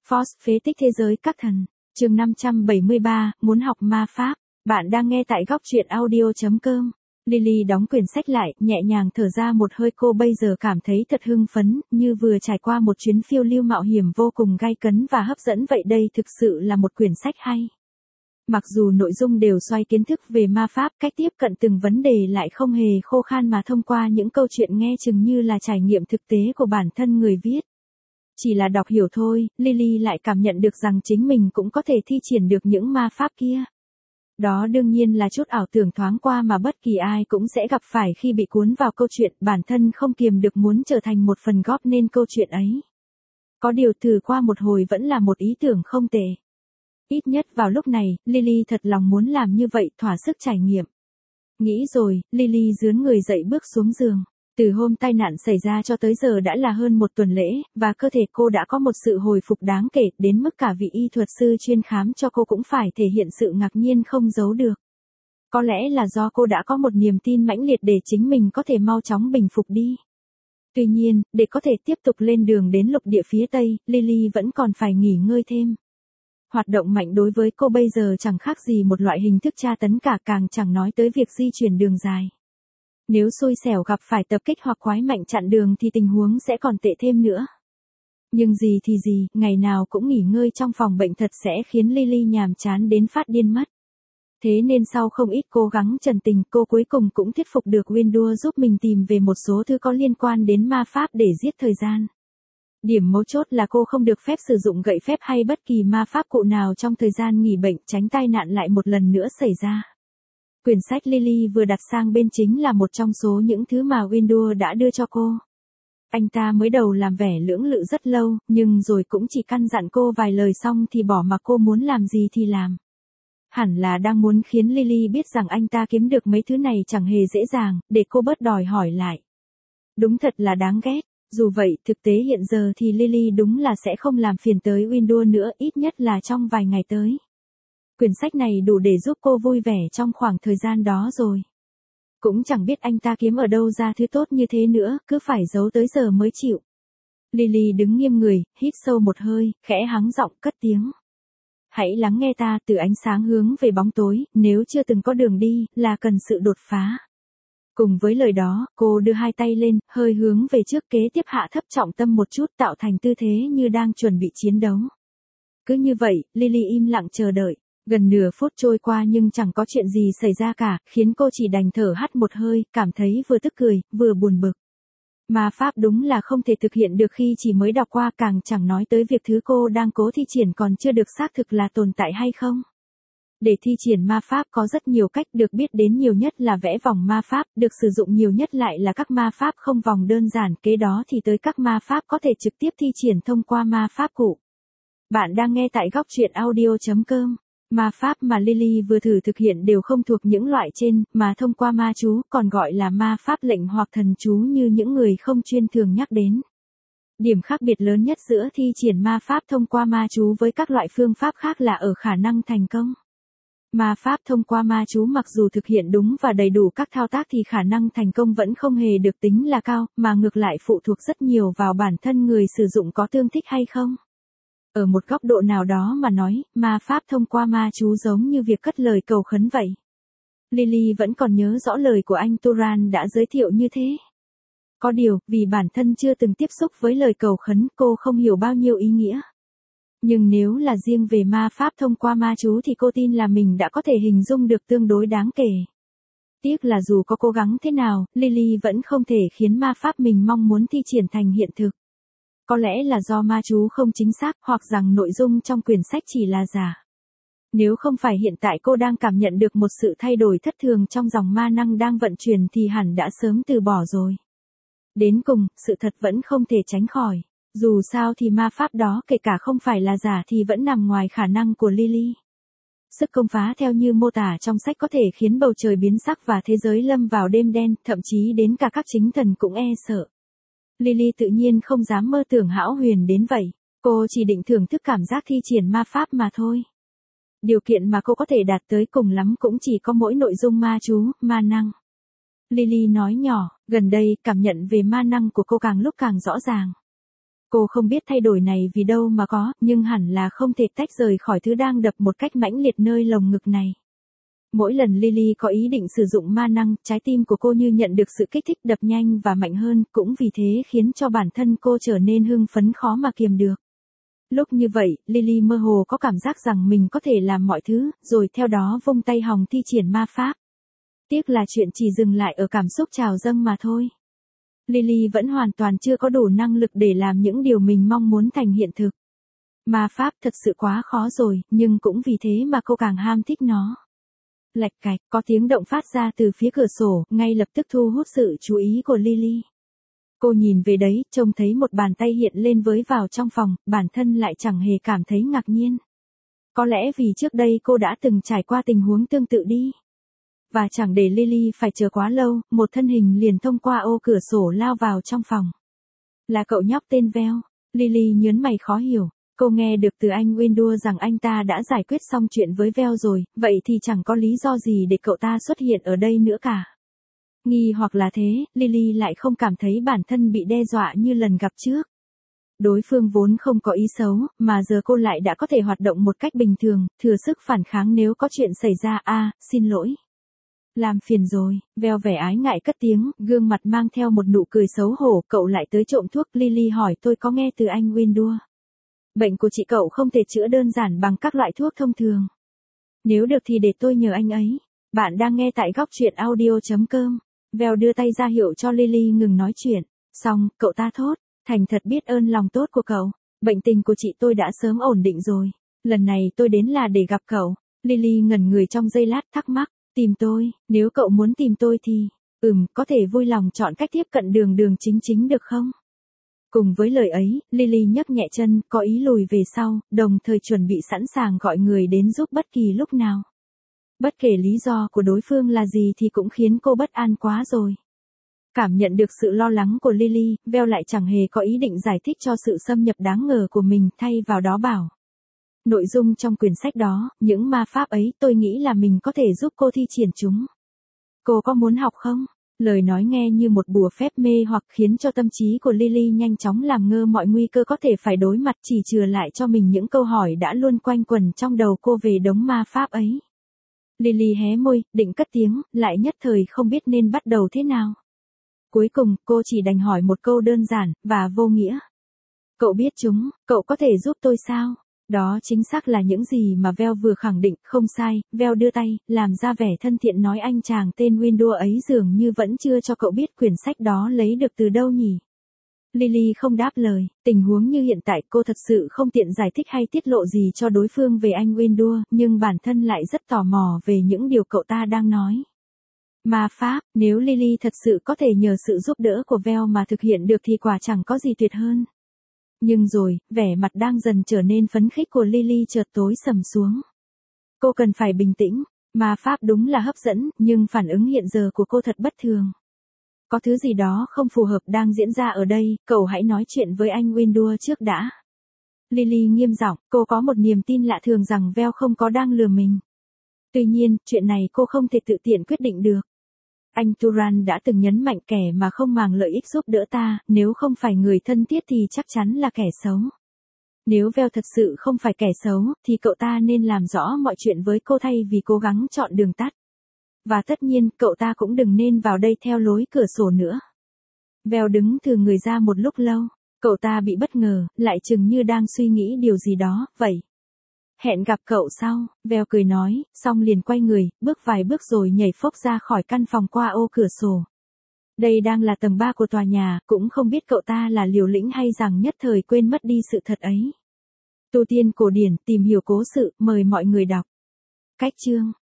Force phế tích thế giới các thần. Chương 573, muốn học ma pháp. Bạn đang nghe tại góc truyện audio.com. Lily đóng quyển sách lại, nhẹ nhàng thở ra một hơi. Cô bây giờ cảm thấy thật hưng phấn, như vừa trải qua một chuyến phiêu lưu mạo hiểm vô cùng gay cấn và hấp dẫn vậy. Đây thực sự là một quyển sách hay. Mặc dù nội dung đều xoay kiến thức về ma pháp, cách tiếp cận từng vấn đề lại không hề khô khan mà thông qua những câu chuyện nghe chừng như là trải nghiệm thực tế của bản thân người viết. Chỉ là đọc hiểu thôi, Lily lại cảm nhận được rằng chính mình cũng có thể thi triển được những ma pháp kia. Đó đương nhiên là chút ảo tưởng thoáng qua mà bất kỳ ai cũng sẽ gặp phải khi bị cuốn vào câu chuyện, bản thân không kiềm được muốn trở thành một phần góp nên câu chuyện ấy. Có điều thử qua một hồi vẫn là một ý tưởng không tệ. Ít nhất vào lúc này, Lily thật lòng muốn làm như vậy, thỏa sức trải nghiệm. Nghĩ rồi, Lily rướn người dậy bước xuống giường. Từ hôm tai nạn xảy ra cho tới giờ đã là hơn một tuần lễ, và cơ thể cô đã có một sự hồi phục đáng kể, đến mức cả vị y thuật sư chuyên khám cho cô cũng phải thể hiện sự ngạc nhiên không giấu được. Có lẽ là do cô đã có một niềm tin mãnh liệt để chính mình có thể mau chóng bình phục đi. Tuy nhiên, để có thể tiếp tục lên đường đến lục địa phía Tây, Lily vẫn còn phải nghỉ ngơi thêm. Hoạt động mạnh đối với cô bây giờ chẳng khác gì một loại hình thức tra tấn cả, càng chẳng nói tới việc di chuyển đường dài. Nếu xui xẻo gặp phải tập kích hoặc quái mạnh chặn đường thì tình huống sẽ còn tệ thêm nữa. Nhưng gì thì gì, ngày nào cũng nghỉ ngơi trong phòng bệnh thật sẽ khiến Lily nhàm chán đến phát điên mất. Thế nên sau không ít cố gắng trần tình, cô cuối cùng cũng thuyết phục được Windua giúp mình tìm về một số thứ có liên quan đến ma pháp để giết thời gian. Điểm mấu chốt là cô không được phép sử dụng gậy phép hay bất kỳ ma pháp cụ nào trong thời gian nghỉ bệnh, tránh tai nạn lại một lần nữa xảy ra. Quyển sách Lily vừa đặt sang bên chính là một trong số những thứ mà Windua đã đưa cho cô. Anh ta mới đầu làm vẻ lưỡng lự rất lâu, nhưng rồi cũng chỉ căn dặn cô vài lời xong thì bỏ mặc cô muốn làm gì thì làm. Hẳn là đang muốn khiến Lily biết rằng anh ta kiếm được mấy thứ này chẳng hề dễ dàng, để cô bớt đòi hỏi lại. Đúng thật là đáng ghét. Dù vậy, thực tế hiện giờ thì Lily đúng là sẽ không làm phiền tới Windua nữa, ít nhất là trong vài ngày tới. Quyển sách này đủ để giúp cô vui vẻ trong khoảng thời gian đó rồi. Cũng chẳng biết anh ta kiếm ở đâu ra thứ tốt như thế nữa, cứ phải giấu tới giờ mới chịu. Lily đứng nghiêm người, hít sâu một hơi, khẽ hắng giọng cất tiếng. Hãy lắng nghe ta, từ ánh sáng hướng về bóng tối, nếu chưa từng có đường đi, là cần sự đột phá. Cùng với lời đó, cô đưa hai tay lên, hơi hướng về trước, kế tiếp hạ thấp trọng tâm một chút, tạo thành tư thế như đang chuẩn bị chiến đấu. Cứ như vậy, Lily im lặng chờ đợi. Gần nửa phút trôi qua nhưng chẳng có chuyện gì xảy ra cả, khiến cô chỉ đành thở hắt một hơi, cảm thấy vừa tức cười, vừa buồn bực. Ma pháp đúng là không thể thực hiện được khi chỉ mới đọc qua, càng chẳng nói tới việc thứ cô đang cố thi triển còn chưa được xác thực là tồn tại hay không. Để thi triển ma pháp có rất nhiều cách, được biết đến nhiều nhất là vẽ vòng ma pháp, được sử dụng nhiều nhất lại là các ma pháp không vòng đơn giản, kế đó thì tới các ma pháp có thể trực tiếp thi triển thông qua ma pháp cụ. Bạn đang nghe tại góc truyện audio.com. Ma pháp mà Lily vừa thử thực hiện đều không thuộc những loại trên, mà thông qua ma chú, còn gọi là ma pháp lệnh hoặc thần chú như những người không chuyên thường nhắc đến. Điểm khác biệt lớn nhất giữa thi triển ma pháp thông qua ma chú với các loại phương pháp khác là ở khả năng thành công. Ma pháp thông qua ma chú mặc dù thực hiện đúng và đầy đủ các thao tác thì khả năng thành công vẫn không hề được tính là cao, mà ngược lại phụ thuộc rất nhiều vào bản thân người sử dụng có tương thích hay không. Ở một góc độ nào đó mà nói, ma pháp thông qua ma chú giống như việc cất lời cầu khấn vậy. Lily vẫn còn nhớ rõ lời của anh Turan đã giới thiệu như thế. Có điều, vì bản thân chưa từng tiếp xúc với lời cầu khấn, cô không hiểu bao nhiêu ý nghĩa. Nhưng nếu là riêng về ma pháp thông qua ma chú thì cô tin là mình đã có thể hình dung được tương đối đáng kể. Tiếc là dù có cố gắng thế nào, Lily vẫn không thể khiến ma pháp mình mong muốn thi triển thành hiện thực. Có lẽ là do ma chú không chính xác, hoặc rằng nội dung trong quyển sách chỉ là giả. Nếu không phải hiện tại cô đang cảm nhận được một sự thay đổi thất thường trong dòng ma năng đang vận chuyển thì hẳn đã sớm từ bỏ rồi. Đến cùng, sự thật vẫn không thể tránh khỏi. Dù sao thì ma pháp đó kể cả không phải là giả thì vẫn nằm ngoài khả năng của Lily. Sức công phá theo như mô tả trong sách có thể khiến bầu trời biến sắc và thế giới lâm vào đêm đen, thậm chí đến cả các chính thần cũng e sợ. Lily tự nhiên không dám mơ tưởng hão huyền đến vậy, cô chỉ định thưởng thức cảm giác thi triển ma pháp mà thôi. Điều kiện mà cô có thể đạt tới cùng lắm cũng chỉ có mỗi nội dung ma chú, ma năng. Lily nói nhỏ, gần đây cảm nhận về ma năng của cô càng lúc càng rõ ràng. Cô không biết thay đổi này vì đâu mà có, nhưng hẳn là không thể tách rời khỏi thứ đang đập một cách mãnh liệt nơi lồng ngực này. Mỗi lần Lily có ý định sử dụng ma năng, trái tim của cô như nhận được sự kích thích đập nhanh và mạnh hơn, cũng vì thế khiến cho bản thân cô trở nên hưng phấn khó mà kiềm được. Lúc như vậy, Lily mơ hồ có cảm giác rằng mình có thể làm mọi thứ, rồi theo đó vung tay hòng thi triển ma pháp. Tiếc là chuyện chỉ dừng lại ở cảm xúc trào dâng mà thôi. Lily vẫn hoàn toàn chưa có đủ năng lực để làm những điều mình mong muốn thành hiện thực. Ma pháp thật sự quá khó rồi, nhưng cũng vì thế mà cô càng ham thích nó. Lạch cạch, có tiếng động phát ra từ phía cửa sổ, ngay lập tức thu hút sự chú ý của Lily. Cô nhìn về đấy, trông thấy một bàn tay hiện lên với vào trong phòng, bản thân lại chẳng hề cảm thấy ngạc nhiên. Có lẽ vì trước đây cô đã từng trải qua tình huống tương tự đi. Và chẳng để Lily phải chờ quá lâu, một thân hình liền thông qua ô cửa sổ lao vào trong phòng. Là cậu nhóc tên Vel. Lily nhớn mày khó hiểu. Cô nghe được từ anh Windu rằng anh ta đã giải quyết xong chuyện với Vel rồi, vậy thì chẳng có lý do gì để cậu ta xuất hiện ở đây nữa cả. Nghi hoặc là thế, Lily lại không cảm thấy bản thân bị đe dọa như lần gặp trước. Đối phương vốn không có ý xấu, mà giờ cô lại đã có thể hoạt động một cách bình thường, thừa sức phản kháng nếu có chuyện xảy ra. Xin lỗi. Làm phiền rồi, Vel vẻ ái ngại cất tiếng, gương mặt mang theo một nụ cười xấu hổ, cậu lại tới trộm thuốc. Lily hỏi tôi có nghe từ anh Windu. Bệnh của chị cậu không thể chữa đơn giản bằng các loại thuốc thông thường. Nếu được thì để tôi nhờ anh ấy. Bạn đang nghe tại góc truyện audio.com. Vel đưa tay ra hiệu cho Lily ngừng nói chuyện. Xong, cậu ta thốt, thành thật biết ơn lòng tốt của cậu. Bệnh tình của chị tôi đã sớm ổn định rồi. Lần này tôi đến là để gặp cậu. Lily ngẩn người trong giây lát thắc mắc. Tìm tôi, nếu cậu muốn tìm tôi thì, có thể vui lòng chọn cách tiếp cận đường chính được không? Cùng với lời ấy, Lily nhấc nhẹ chân, có ý lùi về sau, đồng thời chuẩn bị sẵn sàng gọi người đến giúp bất kỳ lúc nào. Bất kể lý do của đối phương là gì thì cũng khiến cô bất an quá rồi. Cảm nhận được sự lo lắng của Lily, Vel lại chẳng hề có ý định giải thích cho sự xâm nhập đáng ngờ của mình, thay vào đó bảo. Nội dung trong quyển sách đó, những ma pháp ấy tôi nghĩ là mình có thể giúp cô thi triển chúng. Cô có muốn học không? Lời nói nghe như một bùa phép mê hoặc khiến cho tâm trí của Lily nhanh chóng làm ngơ mọi nguy cơ có thể phải đối mặt, chỉ chừa lại cho mình những câu hỏi đã luôn quanh quẩn trong đầu cô về đống ma pháp ấy. Lily hé môi, định cất tiếng, lại nhất thời không biết nên bắt đầu thế nào. Cuối cùng, cô chỉ đành hỏi một câu đơn giản, và vô nghĩa. Cậu biết chúng, cậu có thể giúp tôi sao? Đó chính xác là những gì mà Vel vừa khẳng định, không sai. Vel đưa tay, làm ra vẻ thân thiện nói anh chàng tên Windu ấy dường như vẫn chưa cho cậu biết quyển sách đó lấy được từ đâu nhỉ. Lily không đáp lời, tình huống như hiện tại cô thật sự không tiện giải thích hay tiết lộ gì cho đối phương về anh Windu, nhưng bản thân lại rất tò mò về những điều cậu ta đang nói. Ma pháp, nếu Lily thật sự có thể nhờ sự giúp đỡ của Vel mà thực hiện được thì quả chẳng có gì tuyệt hơn. Nhưng rồi, vẻ mặt đang dần trở nên phấn khích của Lily chợt tối sầm xuống. Cô cần phải bình tĩnh, ma pháp đúng là hấp dẫn, nhưng phản ứng hiện giờ của cô thật bất thường. Có thứ gì đó không phù hợp đang diễn ra ở đây, cậu hãy nói chuyện với anh Windu trước đã. Lily nghiêm giọng, cô có một niềm tin lạ thường rằng Vel không có đang lừa mình. Tuy nhiên, chuyện này cô không thể tự tiện quyết định được. Anh Turan đã từng nhấn mạnh kẻ mà không màng lợi ích giúp đỡ ta, nếu không phải người thân thiết thì chắc chắn là kẻ xấu. Nếu Vel thật sự không phải kẻ xấu, thì cậu ta nên làm rõ mọi chuyện với cô thay vì cố gắng chọn đường tắt. Và tất nhiên, cậu ta cũng đừng nên vào đây theo lối cửa sổ nữa. Vel đứng thừ người ra một lúc lâu, cậu ta bị bất ngờ, lại chừng như đang suy nghĩ điều gì đó, vậy. Hẹn gặp cậu sau, Vel cười nói, xong liền quay người, bước vài bước rồi nhảy phốc ra khỏi căn phòng qua ô cửa sổ. Đây đang là tầng 3 của tòa nhà, cũng không biết cậu ta là liều lĩnh hay rằng nhất thời quên mất đi sự thật ấy. Tu tiên cổ điển, tìm hiểu cố sự, mời mọi người đọc. Cách chương